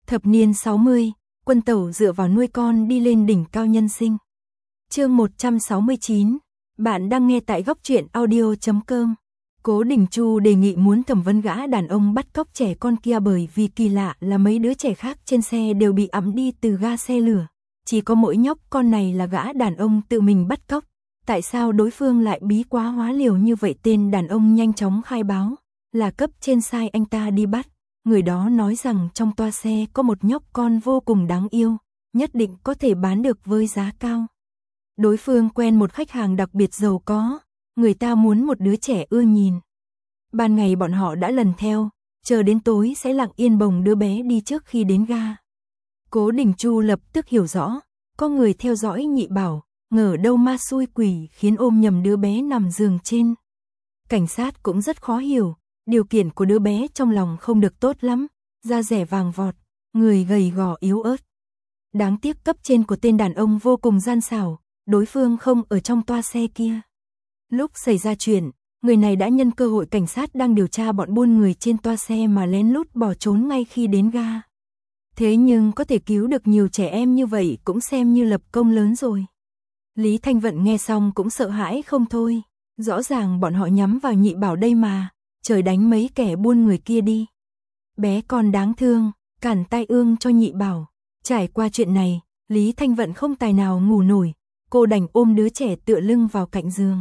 Thập niên 60, Quân Tẩu dựa vào nuôi con đi lên đỉnh cao nhân sinh. Chương 169, bạn đang nghe tại góc truyện audio.com. Cố Đình Chu đề nghị muốn thẩm vấn gã đàn ông bắt cóc trẻ con kia bởi vì kỳ lạ là mấy đứa trẻ khác trên xe đều bị ẵm đi từ ga xe lửa. Chỉ có mỗi nhóc con này là gã đàn ông tự mình bắt cóc. Tại sao đối phương lại bí quá hóa liều như vậy? Tên đàn ông nhanh chóng khai báo là cấp trên sai anh ta đi bắt. Người đó nói rằng trong toa xe có một nhóc con vô cùng đáng yêu, nhất định có thể bán được với giá cao. Đối phương quen một khách hàng đặc biệt giàu có, người ta muốn một đứa trẻ ưa nhìn. Ban ngày bọn họ đã lần theo, chờ đến tối sẽ lặng yên bồng đứa bé đi trước khi đến ga. Cố Đình Chu lập tức hiểu rõ, có người theo dõi Nhị Bảo, ngờ đâu ma xui quỷ khiến ôm nhầm đứa bé nằm giường trên. Cảnh sát cũng rất khó hiểu, điều kiện của đứa bé trong lòng không được tốt lắm, da dẻ vàng vọt, người gầy gò yếu ớt. Đáng tiếc cấp trên của tên đàn ông vô cùng gian xảo, đối phương không ở trong toa xe kia. Lúc xảy ra chuyện, người này đã nhân cơ hội cảnh sát đang điều tra bọn buôn người trên toa xe mà lén lút bỏ trốn ngay khi đến ga. Thế nhưng có thể cứu được nhiều trẻ em như vậy cũng xem như lập công lớn rồi. Lý Thanh Vận nghe xong cũng sợ hãi không thôi, rõ ràng bọn họ nhắm vào Nhị Bảo đây mà, trời đánh mấy kẻ buôn người kia đi. Bé con đáng thương, cản tai ương cho Nhị Bảo. Trải qua chuyện này, Lý Thanh Vận không tài nào ngủ nổi, cô đành ôm đứa trẻ tựa lưng vào cạnh giường.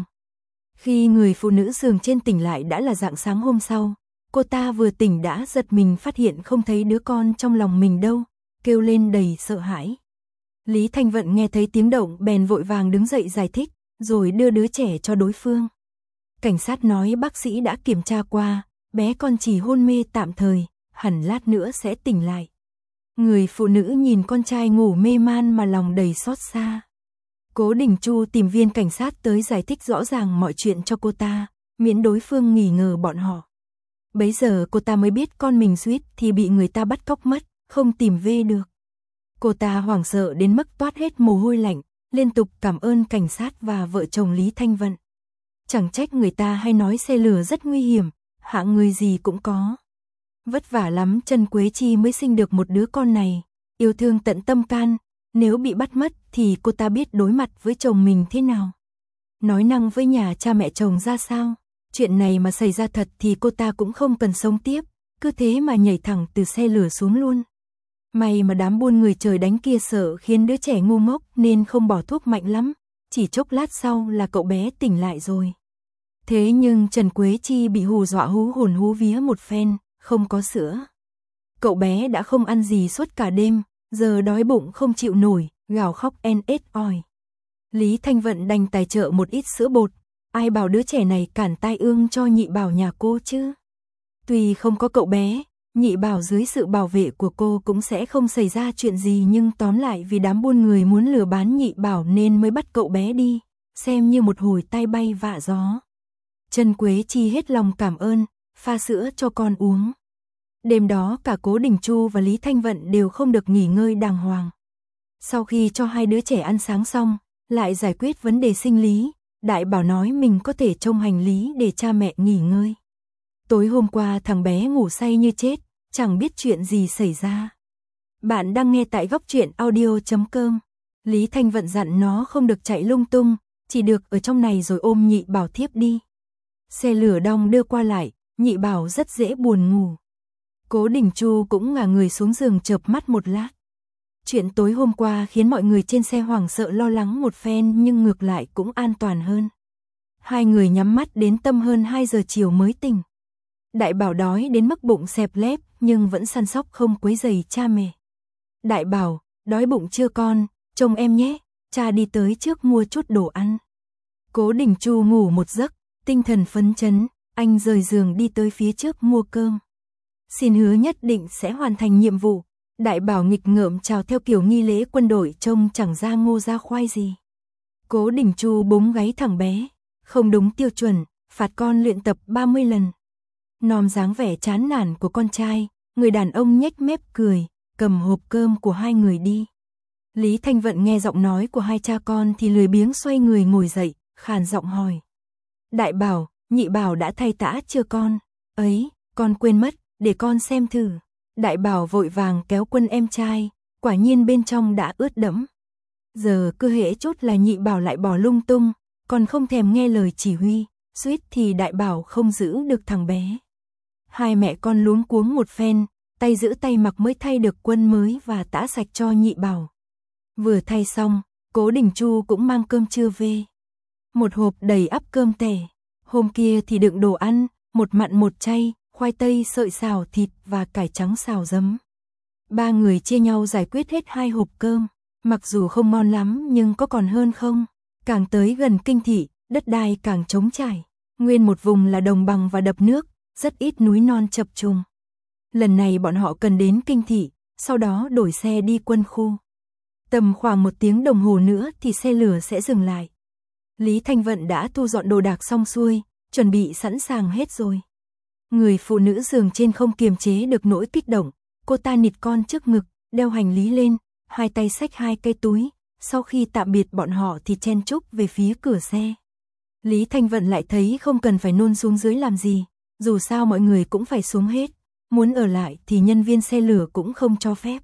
Khi người phụ nữ giường trên tỉnh lại đã là rạng sáng hôm sau, cô ta vừa tỉnh đã giật mình phát hiện không thấy đứa con trong lòng mình đâu, kêu lên đầy sợ hãi. Lý Thanh Vận nghe thấy tiếng động bèn vội vàng đứng dậy giải thích, rồi đưa đứa trẻ cho đối phương. Cảnh sát nói bác sĩ đã kiểm tra qua, bé con chỉ hôn mê tạm thời, hẳn lát nữa sẽ tỉnh lại. Người phụ nữ nhìn con trai ngủ mê man mà lòng đầy xót xa. Cố Đình Chu tìm viên cảnh sát tới giải thích rõ ràng mọi chuyện cho cô ta, miễn đối phương nghi ngờ bọn họ. Bấy giờ cô ta mới biết con mình suýt thì bị người ta bắt cóc mất, không tìm về được. Cô ta hoảng sợ đến mức toát hết mồ hôi lạnh, liên tục cảm ơn cảnh sát và vợ chồng Lý Thanh Vận. Chẳng trách người ta hay nói xe lửa rất nguy hiểm, hạng người gì cũng có. Vất vả lắm Trần Quế Chi mới sinh được một đứa con này, yêu thương tận tâm can, nếu bị bắt mất thì cô ta biết đối mặt với chồng mình thế nào. Nói năng với nhà cha mẹ chồng ra sao, chuyện này mà xảy ra thật thì cô ta cũng không cần sống tiếp, cứ thế mà nhảy thẳng từ xe lửa xuống luôn. May mà đám buôn người trời đánh kia sợ khiến đứa trẻ ngu ngốc nên không bỏ thuốc mạnh lắm, chỉ chốc lát sau là cậu bé tỉnh lại rồi. Thế nhưng Trần Quế Chi bị hù dọa hú hồn hú vía một phen, không có sữa. Cậu bé đã không ăn gì suốt cả đêm, giờ đói bụng không chịu nổi, gào khóc en ết ỏi. Lý Thanh Vận đành tài trợ một ít sữa bột, ai bảo đứa trẻ này cản tai ương cho Nhị Bảo nhà cô chứ. Tuy không có cậu bé, Nhị Bảo dưới sự bảo vệ của cô cũng sẽ không xảy ra chuyện gì, nhưng tóm lại vì đám buôn người muốn lừa bán Nhị Bảo nên mới bắt cậu bé đi, xem như một hồi tai bay vạ gió. Trần Quế Chi hết lòng cảm ơn, pha sữa cho con uống. Đêm đó cả Cố Đình Chu và Lý Thanh Vận đều không được nghỉ ngơi đàng hoàng. Sau khi cho hai đứa trẻ ăn sáng xong, lại giải quyết vấn đề sinh lý, Đại Bảo nói mình có thể trông hành lý để cha mẹ nghỉ ngơi. Tối hôm qua thằng bé ngủ say như chết, chẳng biết chuyện gì xảy ra. Bạn đang nghe tại góc truyện audio.com. Lý Thanh Vận dặn nó không được chạy lung tung, chỉ được ở trong này rồi ôm Nhị Bảo thiếp đi. Xe lửa đong đưa qua lại, Nhị Bảo rất dễ buồn ngủ. Cố Đình Chu cũng ngả người xuống giường chợp mắt một lát. Chuyện tối hôm qua khiến mọi người trên xe hoảng sợ lo lắng một phen nhưng ngược lại cũng an toàn hơn. Hai người nhắm mắt đến tầm hơn 2 giờ chiều mới tỉnh. Đại Bảo đói đến mức bụng xẹp lép nhưng vẫn săn sóc không quấy rầy cha mẹ. Đại Bảo, đói bụng chưa con, trông em nhé, cha đi tới trước mua chút đồ ăn. Cố Đình Chu ngủ một giấc, tinh thần phấn chấn, anh rời giường đi tới phía trước mua cơm. Xin hứa nhất định sẽ hoàn thành nhiệm vụ. Đại Bảo nghịch ngợm chào theo kiểu nghi lễ quân đội trông chẳng ra ngô ra khoai gì. Cố Đình Chu búng gáy thằng bé, không đúng tiêu chuẩn, phạt con luyện tập 30 lần. Nom dáng vẻ chán nản của con trai, người đàn ông nhếch mép cười, cầm hộp cơm của hai người đi. Lý Thanh Vận nghe giọng nói của hai cha con thì lười biếng xoay người ngồi dậy, khàn giọng hỏi. Đại Bảo, Nhị Bảo đã thay tã chưa con? Ấy, con quên mất, để con xem thử. Đại Bảo vội vàng kéo Quân em trai, quả nhiên bên trong đã ướt đẫm. Giờ cứ hễ chút là Nhị Bảo lại bỏ lung tung, còn không thèm nghe lời chỉ huy, suýt thì Đại Bảo không giữ được thằng bé. Hai mẹ con luống cuống một phen, tay giữ tay mặc mới thay được quân mới và tã sạch cho Nhị Bảo. Vừa thay xong, Cố Đình Chu cũng mang cơm trưa về. Một hộp đầy ắp cơm tẻ, hôm kia thì đựng đồ ăn, một mặn một chay, khoai tây sợi xào thịt và cải trắng xào giấm. Ba người chia nhau giải quyết hết 2 hộp cơm, mặc dù không ngon lắm nhưng có còn hơn không. Càng tới gần kinh thị, đất đai càng trống trải, nguyên một vùng là đồng bằng và đập nước, rất ít núi non chập trùng. Lần này bọn họ cần đến kinh thị, sau đó đổi xe đi quân khu. Tầm khoảng 1 tiếng đồng hồ nữa thì xe lửa sẽ dừng lại. Lý Thanh Vận đã thu dọn đồ đạc xong xuôi, chuẩn bị sẵn sàng hết rồi. Người phụ nữ giường trên không kiềm chế được nỗi kích động, cô ta nịt con trước ngực, đeo hành lý lên, hai tay xách 2 cây túi, sau khi tạm biệt bọn họ thì chen chúc về phía cửa xe. Lý Thanh Vận lại thấy không cần phải nôn xuống dưới làm gì, dù sao mọi người cũng phải xuống hết, muốn ở lại thì nhân viên xe lửa cũng không cho phép.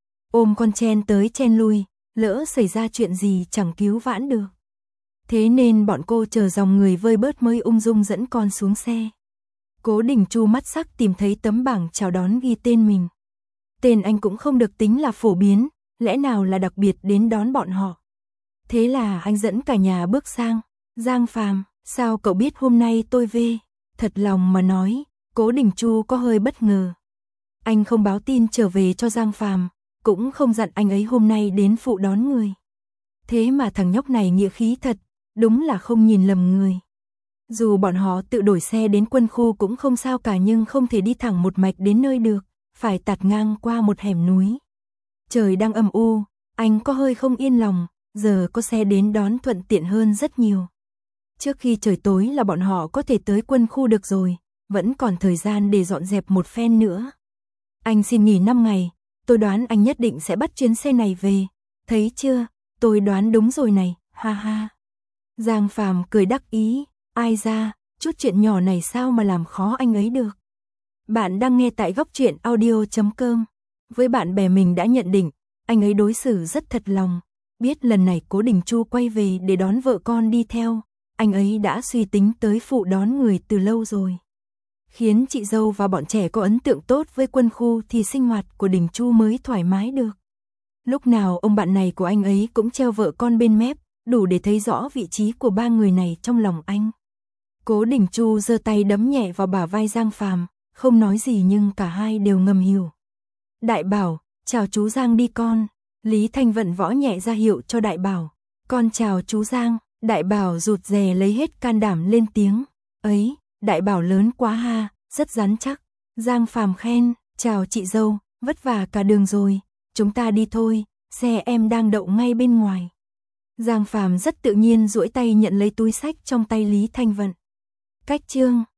Ôm con chen tới chen lui, lỡ xảy ra chuyện gì chẳng cứu vãn được. Thế nên bọn cô chờ dòng người vơi bớt mới ung dung dẫn con xuống xe. Cố Đình Chu mắt sắc tìm thấy tấm bảng chào đón ghi tên mình. Tên anh cũng không được tính là phổ biến, lẽ nào là đặc biệt đến đón bọn họ. Thế là anh dẫn cả nhà bước sang. Giang Phàm, sao cậu biết hôm nay tôi về? Thật lòng mà nói, Cố Đình Chu có hơi bất ngờ. Anh không báo tin trở về cho Giang Phàm, cũng không dặn anh ấy hôm nay đến phụ đón người. Thế mà thằng nhóc này nghĩa khí thật, đúng là không nhìn lầm người. Dù bọn họ tự đổi xe đến quân khu cũng không sao cả nhưng không thể đi thẳng một mạch đến nơi được, phải tạt ngang qua một hẻm núi. Trời đang âm u, anh có hơi không yên lòng, giờ có xe đến đón thuận tiện hơn rất nhiều. Trước khi trời tối là bọn họ có thể tới quân khu được rồi, vẫn còn thời gian để dọn dẹp một phen nữa. Anh xin nghỉ 5 ngày, tôi đoán anh nhất định sẽ bắt chuyến xe này về, thấy chưa, tôi đoán đúng rồi này, ha ha. Giang Phàm cười đắc ý, ai ra, chút chuyện nhỏ này sao mà làm khó anh ấy được. Bạn đang nghe tại Góc Truyện Audio.com. Với bạn bè mình đã nhận định, anh ấy đối xử rất thật lòng, biết lần này Cố Đình Chu quay về để đón vợ con đi theo, anh ấy đã suy tính tới phụ đón người từ lâu rồi. Khiến chị dâu và bọn trẻ có ấn tượng tốt với quân khu thì sinh hoạt của Đình Chu mới thoải mái được. Lúc nào ông bạn này của anh ấy cũng treo vợ con bên mép, đủ để thấy rõ vị trí của ba người này trong lòng anh. Cố Đình Chu giơ tay đấm nhẹ vào bả vai Giang Phàm, không nói gì nhưng cả hai đều ngầm hiểu. Đại Bảo, chào chú Giang đi con. Lý Thanh Vận võ nhẹ ra hiệu cho Đại Bảo. Con chào chú Giang. Đại Bảo rụt rè lấy hết can đảm lên tiếng. Ấy, Đại Bảo lớn quá ha, rất rắn chắc. Giang Phàm khen, chào chị dâu, vất vả cả đường rồi. Chúng ta đi thôi, xe em đang đậu ngay bên ngoài. Giang Phàm rất tự nhiên duỗi tay nhận lấy túi xách trong tay Lý Thanh Vận. Cách chương